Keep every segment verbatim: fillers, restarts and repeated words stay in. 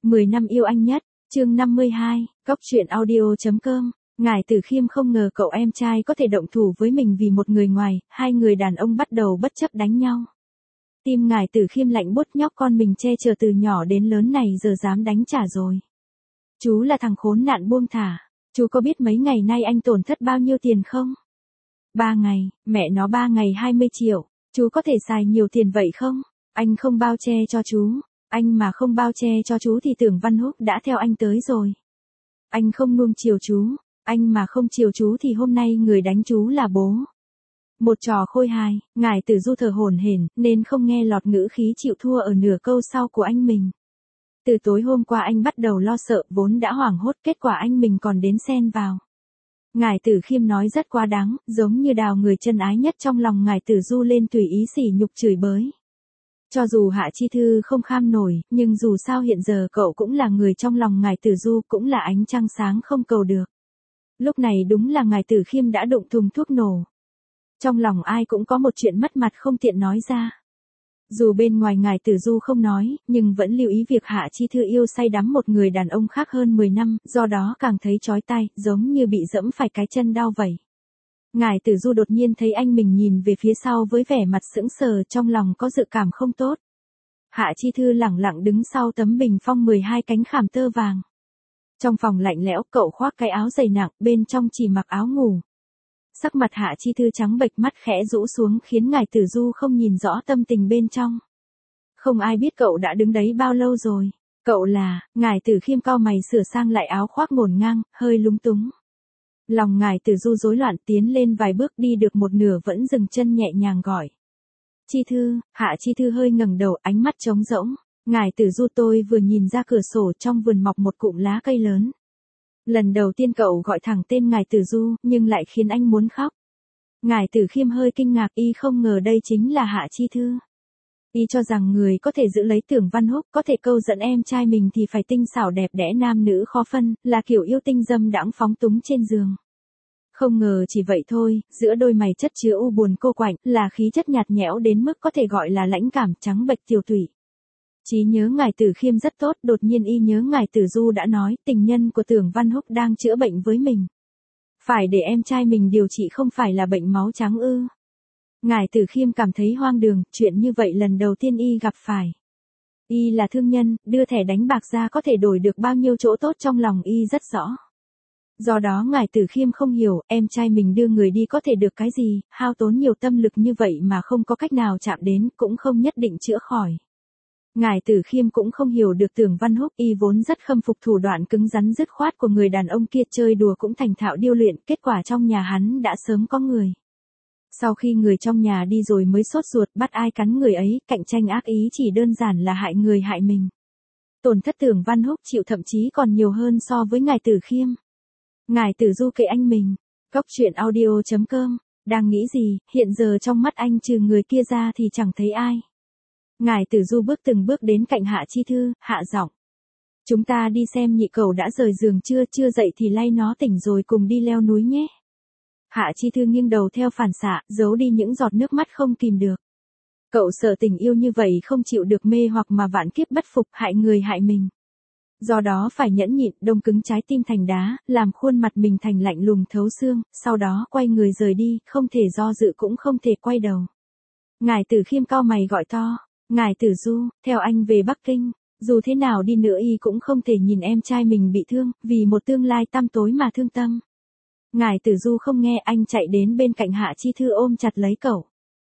mười năm yêu anh nhất, chương năm mươi hai, Cóc truyện audio chấm com. Ngải Tử Khiêm không ngờ cậu em trai có thể động thủ với mình vì một người ngoài, hai người đàn ông bắt đầu bất chấp đánh nhau. Tim Ngải Tử Khiêm lạnh buốt, nhóc con mình che chở từ nhỏ đến lớn này giờ dám đánh trả rồi. Chú là thằng khốn nạn buông thả, chú có biết mấy ngày nay anh tổn thất bao nhiêu tiền không? Ba ngày, mẹ nó ba ngày hai mươi triệu, chú có thể xài nhiều tiền vậy không? Anh không bao che cho chú, anh mà không bao che cho chú thì Tưởng Văn Húc đã theo anh tới rồi. Anh không nuông chiều chú, anh mà không chiều chú thì hôm nay người đánh chú là bố. Một trò khôi hài, Ngải Tử Du thở hổn hển nên không nghe lọt ngữ khí chịu thua ở nửa câu sau của anh mình. Từ tối hôm qua anh bắt đầu lo sợ, vốn đã hoảng hốt, kết quả anh mình còn đến xen vào. Ngải Tử Khiêm nói rất quá đáng, giống như đào người chân ái nhất trong lòng Ngải Tử Du lên tùy ý sỉ nhục chửi bới. Cho dù Hạ Chi Thư không kham nổi, nhưng dù sao hiện giờ cậu cũng là người trong lòng Ngải Tử Du, cũng là ánh trăng sáng không cầu được. Lúc này đúng là Ngải Tử Khiêm đã đụng thùng thuốc nổ. Trong lòng ai cũng có một chuyện mất mặt không tiện nói ra. Dù bên ngoài Ngải Tử Du không nói, nhưng vẫn lưu ý việc Hạ Chi Thư yêu say đắm một người đàn ông khác hơn mười năm, do đó càng thấy chói tai, giống như bị dẫm phải cái chân đau vậy. Ngải Tử Du đột nhiên thấy anh mình nhìn về phía sau với vẻ mặt sững sờ, trong lòng có dự cảm không tốt. Hạ Chi Thư lẳng lặng đứng sau tấm bình phong mười hai cánh khảm tơ vàng. Trong phòng lạnh lẽo, cậu khoác cái áo dày nặng, bên trong chỉ mặc áo ngủ. Sắc mặt Hạ Chi Thư trắng bệch, mắt khẽ rũ xuống khiến Ngải Tử Du không nhìn rõ tâm tình bên trong. Không ai biết cậu đã đứng đấy bao lâu rồi. Cậu là, Ngải Tử Khiêm cau mày sửa sang lại áo khoác ngổn ngang, hơi lúng túng. Lòng Ngải Tử Du rối loạn, tiến lên vài bước, đi được một nửa vẫn dừng chân nhẹ nhàng gọi. Chi Thư. Hạ Chi Thư hơi ngẩng đầu, ánh mắt trống rỗng. Ngải Tử Du, tôi vừa nhìn ra cửa sổ, trong vườn mọc một cụm lá cây lớn. Lần đầu tiên cậu gọi thẳng tên Ngải Tử Du, nhưng lại khiến anh muốn khóc. Ngải Tử Khiêm hơi kinh ngạc, y không ngờ đây chính là Hạ Chi Thư. Y cho rằng người có thể giữ lấy Tưởng Văn Húc, có thể câu dẫn em trai mình thì phải tinh xảo đẹp đẽ, nam nữ khó phân, là kiểu yêu tinh dâm đãng phóng túng trên giường. Không ngờ chỉ vậy thôi, giữa đôi mày chất chứa u buồn cô quạnh, là khí chất nhạt nhẽo đến mức có thể gọi là lãnh cảm, trắng bệch tiều tụy. Trí nhớ Ngải Tử Khiêm rất tốt, đột nhiên y nhớ Ngải Tử Du đã nói tình nhân của Tưởng Văn Húc đang chữa bệnh với mình. Phải để em trai mình điều trị không phải là bệnh máu trắng ư? Ngải Tử Khiêm cảm thấy hoang đường, chuyện như vậy lần đầu tiên y gặp phải. Y là thương nhân, đưa thẻ đánh bạc ra có thể đổi được bao nhiêu chỗ tốt trong lòng y rất rõ. Do đó Ngải Tử Khiêm không hiểu, em trai mình đưa người đi có thể được cái gì, hao tốn nhiều tâm lực như vậy mà không có cách nào chạm đến, cũng không nhất định chữa khỏi. Ngải Tử Khiêm cũng không hiểu được Tưởng Văn Húc, y vốn rất khâm phục thủ đoạn cứng rắn dứt khoát của người đàn ông kia, chơi đùa cũng thành thạo điêu luyện, kết quả trong nhà hắn đã sớm có người. Sau khi người trong nhà đi rồi mới sốt ruột bắt ai cắn người ấy, cạnh tranh ác ý chỉ đơn giản là hại người hại mình. Tổn thất Tưởng Văn Húc chịu thậm chí còn nhiều hơn so với Ngải Tử Khiêm. Ngải Tử Du kệ anh mình. Cóc truyện audio chấm com. Đang nghĩ gì, hiện giờ trong mắt anh trừ người kia ra thì chẳng thấy ai. Ngải Tử Du bước từng bước đến cạnh Hạ Chi Thư, hạ giọng. Chúng ta đi xem nhị cẩu đã rời giường chưa, chưa dậy thì lay nó tỉnh rồi cùng đi leo núi nhé. Hạ Chi Thư nghiêng đầu theo phản xạ, giấu đi những giọt nước mắt không kìm được. Cậu sợ tình yêu như vậy không chịu được mê hoặc mà vạn kiếp bất phục, hại người hại mình. Do đó phải nhẫn nhịn, đông cứng trái tim thành đá, làm khuôn mặt mình thành lạnh lùng thấu xương, sau đó quay người rời đi, không thể do dự cũng không thể quay đầu. Ngải Tử Khiêm cau mày gọi to. Ngải Tử Du, theo anh về Bắc Kinh, dù thế nào đi nữa y cũng không thể nhìn em trai mình bị thương, vì một tương lai tăm tối mà thương tâm. Ngải Tử Du không nghe, anh chạy đến bên cạnh Hạ Chi Thư ôm chặt lấy cậu.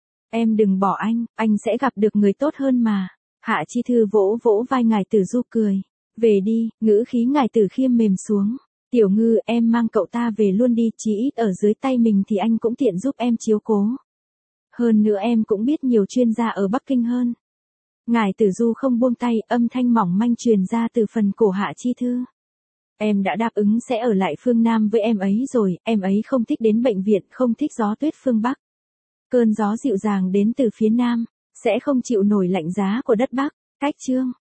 Em đừng bỏ anh, anh sẽ gặp được người tốt hơn mà. Hạ Chi Thư vỗ vỗ vai Ngải Tử Du cười. Về đi, ngữ khí Ngải Tử Khiêm mềm xuống. Tiểu Ngư, em mang cậu ta về luôn đi, chí ít ở dưới tay mình thì anh cũng tiện giúp em chiếu cố. Hơn nữa em cũng biết nhiều chuyên gia ở Bắc Kinh hơn. Ngải Tử Du không buông tay, âm thanh mỏng manh truyền ra từ phần cổ Hạ Chi Thư. Em đã đáp ứng sẽ ở lại phương Nam với em ấy rồi, em ấy không thích đến bệnh viện, không thích gió tuyết phương Bắc. Cơn gió dịu dàng đến từ phía Nam, sẽ không chịu nổi lạnh giá của đất Bắc. Cách chương.